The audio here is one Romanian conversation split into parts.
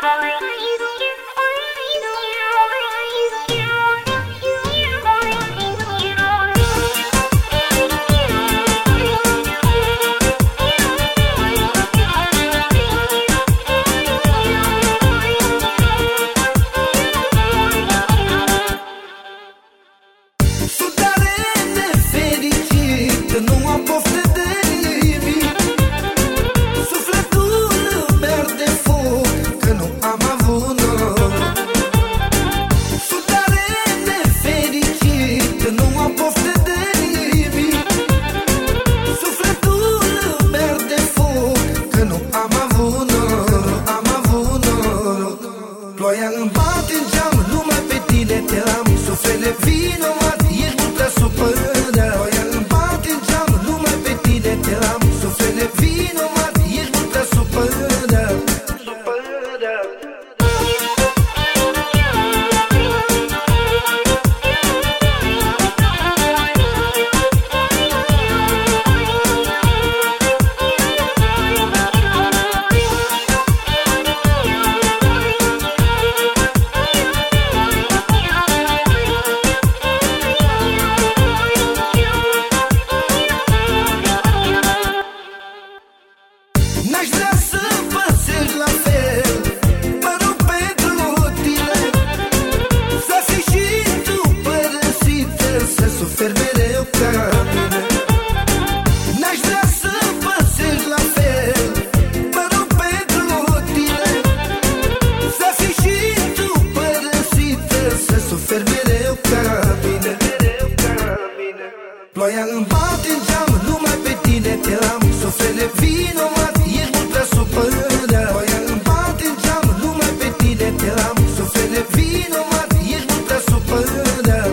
Ploaia îmi bate în geam, numai pe tine te am. Suflele vinovat, ești mult prea supărat. Ploaia îmi bate în geam, numai pe tine te am. Suflele vinovat, ești mult prea supărat. N-aș vrea să păsești la fel, mă rog pentru tine. Să fii și tu părăsită, să suferi mereu ca mine. N-aș vrea să păsești la fel, mă rog pentru tine. Să fii și tu părăsită, să suferi mereu ca mine. Ploaia îmi bate în geam, numai pe tine te am. Suflele vinovat, ești mult prea supărat. Ploaia îmi bate în geam, numai pe tine te am. Suflele vinovat, ești mult prea supărat.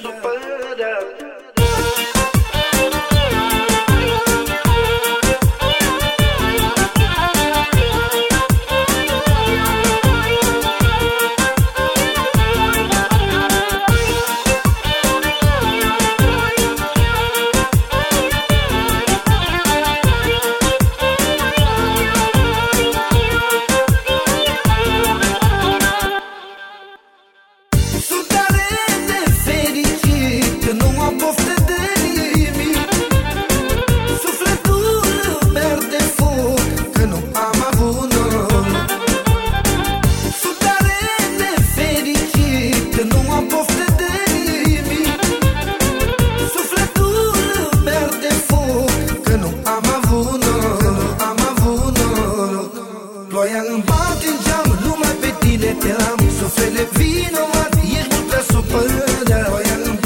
Ploaia îmi bate în geam, numai pe tine te am. Suflele vinovat, ești mult prea supărat. Ploaia îmi